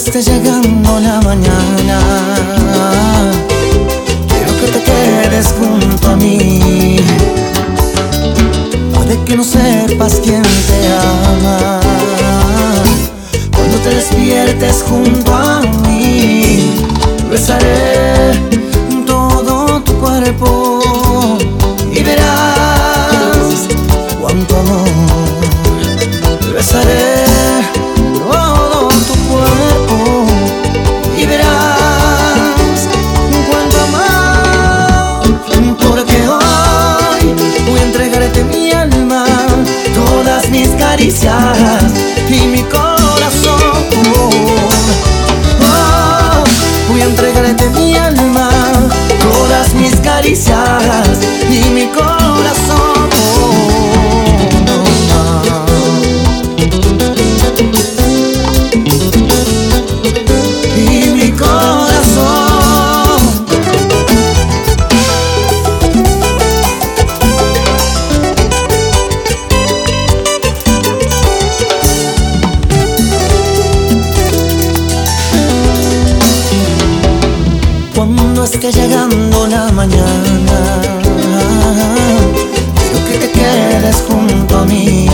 esté llegando la mañana, quiero que te quedes junto a mí. Puede que no sepas quién te ama, cuando te despiertes junto a mí, besaré todo tu cuerpo y verás cuánto amor. Besaré todo tu cuerpo y verás cuánto amor. Porque hoy voy a entregarte mi alma, todas mis caricias y mi corazón. Oh, voy a entregarte mi alma, todas mis caricias y mi corazón. Cuando esté llegando la mañana, quiero que te quedes junto a mí.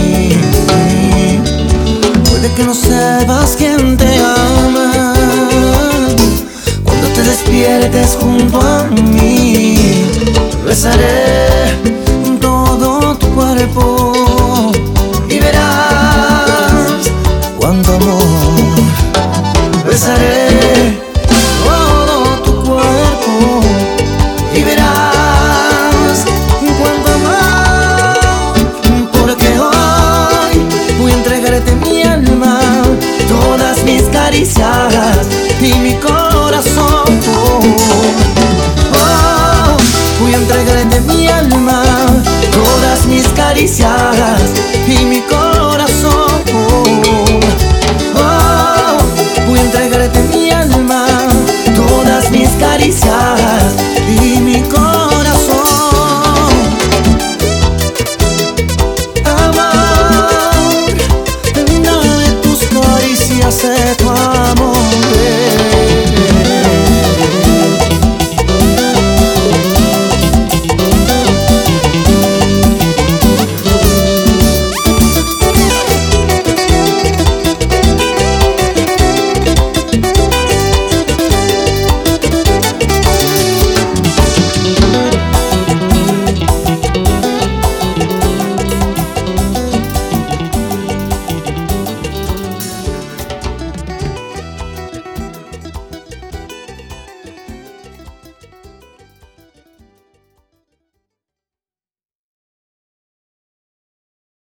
Puede que no sepas quién te ama, cuando te despiertes junto a mí, besaré todo tu cuerpo y verás cuánto amor. Besaré todo tu cuerpo y verás cuánto amor. Porque hoy voy a entregarte mi alma, todas mis caricias y mi corazón. Oh, voy a entregarte mi alma, todas mis caricias y mi corazón.